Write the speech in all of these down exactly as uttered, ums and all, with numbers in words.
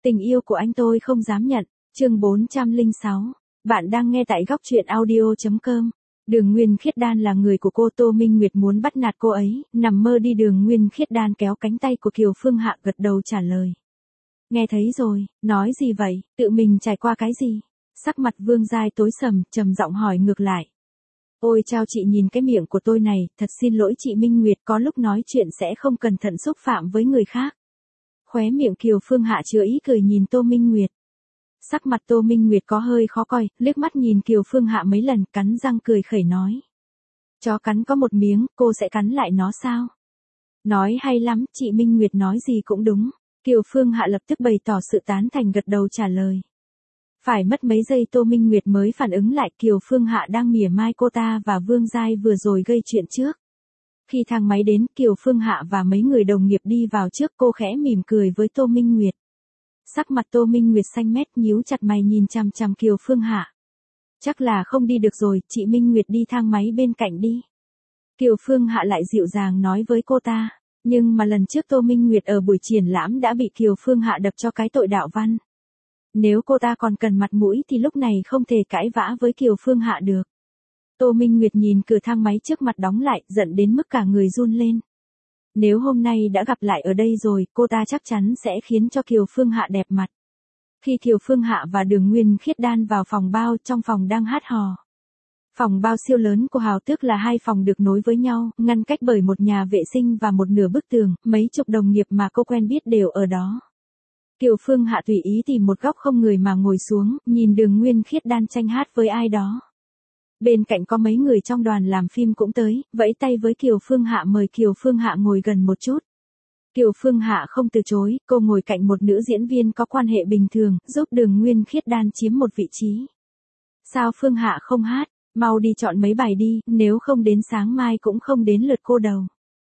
Tình yêu của anh tôi không dám nhận. Chương bốn trăm lẻ sáu. Bạn đang nghe tại góc truyện audio chấm com. Đường Nguyên Khiết Đan là người của cô. Tô Minh Nguyệt muốn bắt nạt cô ấy, nằm mơ đi. Đường Nguyên Khiết Đan kéo cánh tay của Kiều Phương Hạ, gật đầu trả lời. Nghe thấy rồi, nói gì vậy, tự mình trải qua cái gì? Sắc mặt Vương Giai tối sầm, trầm giọng hỏi ngược lại. Ôi chao, chị nhìn cái miệng của tôi này, thật xin lỗi chị Minh Nguyệt, có lúc nói chuyện sẽ không cẩn thận xúc phạm với người khác. Khóe miệng Kiều Phương Hạ chứa ý cười nhìn Tô Minh Nguyệt. Sắc mặt Tô Minh Nguyệt có hơi khó coi, liếc mắt nhìn Kiều Phương Hạ mấy lần, cắn răng cười khẩy nói. Chó cắn có một miếng, cô sẽ cắn lại nó sao? Nói hay lắm, chị Minh Nguyệt nói gì cũng đúng. Kiều Phương Hạ lập tức bày tỏ sự tán thành, gật đầu trả lời. Phải mất mấy giây Tô Minh Nguyệt mới phản ứng lại Kiều Phương Hạ đang mỉa mai cô ta và Vương Giai vừa rồi gây chuyện trước. Khi thang máy đến, Kiều Phương Hạ và mấy người đồng nghiệp đi vào trước, cô khẽ mỉm cười với Tô Minh Nguyệt. Sắc mặt Tô Minh Nguyệt xanh mét, nhíu chặt mày nhìn chằm chằm Kiều Phương Hạ. Chắc là không đi được rồi, chị Minh Nguyệt đi thang máy bên cạnh đi. Kiều Phương Hạ lại dịu dàng nói với cô ta. Nhưng mà lần trước Tô Minh Nguyệt ở buổi triển lãm đã bị Kiều Phương Hạ đập cho cái tội đạo văn. Nếu cô ta còn cần mặt mũi thì lúc này không thể cãi vã với Kiều Phương Hạ được. Tô Minh Nguyệt nhìn cửa thang máy trước mặt đóng lại, giận đến mức cả người run lên. Nếu hôm nay đã gặp lại ở đây rồi, cô ta chắc chắn sẽ khiến cho Kiều Phương Hạ đẹp mặt. Khi Kiều Phương Hạ và Đường Nguyên Khiết Đan vào phòng bao, trong phòng đang hát hò. Phòng bao siêu lớn của Hào Tước là hai phòng được nối với nhau, ngăn cách bởi một nhà vệ sinh và một nửa bức tường, mấy chục đồng nghiệp mà cô quen biết đều ở đó. Kiều Phương Hạ tùy ý tìm một góc không người mà ngồi xuống, nhìn Đường Nguyên Khiết Đan tranh hát với ai đó. Bên cạnh có mấy người trong đoàn làm phim cũng tới, vẫy tay với Kiều Phương Hạ mời Kiều Phương Hạ ngồi gần một chút. Kiều Phương Hạ không từ chối, cô ngồi cạnh một nữ diễn viên có quan hệ bình thường, giúp Đường Nguyên Khiết Đan chiếm một vị trí. Sao Phương Hạ không hát? Mau đi chọn mấy bài đi, nếu không đến sáng mai cũng không đến lượt cô đâu.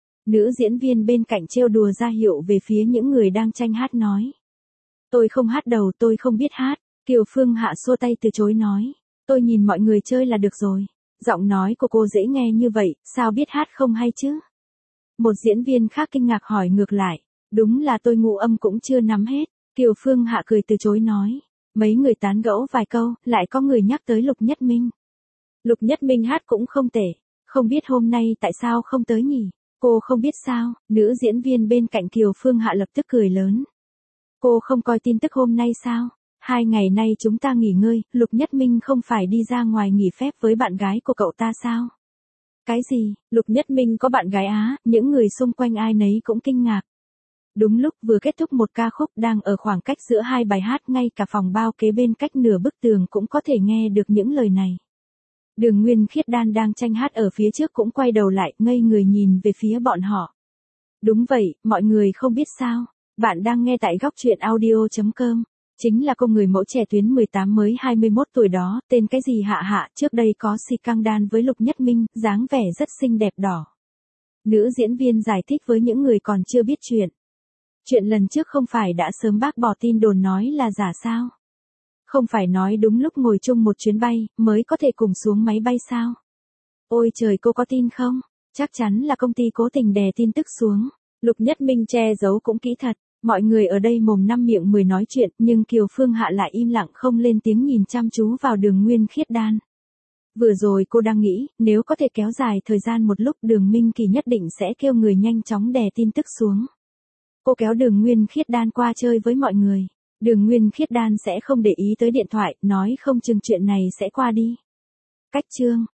Nữ diễn viên bên cạnh trêu đùa ra hiệu về phía những người đang tranh hát nói. Tôi không hát đâu, tôi không biết hát. Kiều Phương Hạ xua tay từ chối nói. Tôi nhìn mọi người chơi là được rồi. Giọng nói của cô dễ nghe như vậy, sao biết hát không hay chứ? Một diễn viên khác kinh ngạc hỏi ngược lại. Đúng là tôi ngụ âm cũng chưa nắm hết. Kiều Phương Hạ cười từ chối nói. Mấy người tán gẫu vài câu, lại có người nhắc tới Lục Nhất Minh. Lục Nhất Minh hát cũng không tệ. Không biết hôm nay tại sao không tới nhỉ? Cô không biết sao? Nữ diễn viên bên cạnh Kiều Phương Hạ lập tức cười lớn. Cô không coi tin tức hôm nay sao? Hai ngày nay chúng ta nghỉ ngơi, Lục Nhất Minh không phải đi ra ngoài nghỉ phép với bạn gái của cậu ta sao? Cái gì? Lục Nhất Minh có bạn gái á? Những người xung quanh ai nấy cũng kinh ngạc. Đúng lúc vừa kết thúc một ca khúc đang ở khoảng cách giữa hai bài hát, ngay cả phòng bao kế bên cách nửa bức tường cũng có thể nghe được những lời này. Đường Nguyên Khiết Đan đang tranh hát ở phía trước cũng quay đầu lại, ngây người nhìn về phía bọn họ. Đúng vậy, mọi người không biết sao? Bạn đang nghe tại góc truyện audio chấm com. Chính là cô người mẫu trẻ tuyến mười tám mới hai mươi mốt tuổi đó, tên cái gì Hạ Hạ, trước đây có si căng đan với Lục Nhất Minh, dáng vẻ rất xinh đẹp đỏ. Nữ diễn viên giải thích với những người còn chưa biết chuyện. Chuyện lần trước không phải đã sớm bác bỏ tin đồn nói là giả sao? Không phải nói đúng lúc ngồi chung một chuyến bay, mới có thể cùng xuống máy bay sao? Ôi trời, cô có tin không? Chắc chắn là công ty cố tình đè tin tức xuống. Lục Nhất Minh che giấu cũng kỹ thật. Mọi người ở đây mồm năm miệng mười nói chuyện, nhưng Kiều Phương Hạ lại im lặng không lên tiếng nhìn chăm chú vào Đường Nguyên Khiết Đan. Vừa rồi cô đang nghĩ, nếu có thể kéo dài thời gian một lúc, Đường Minh Kỳ nhất định sẽ kêu người nhanh chóng đè tin tức xuống. Cô kéo Đường Nguyên Khiết Đan qua chơi với mọi người. Đường Nguyên Khiết Đan sẽ không để ý tới điện thoại, nói không chừng chuyện này sẽ qua đi. Cách chương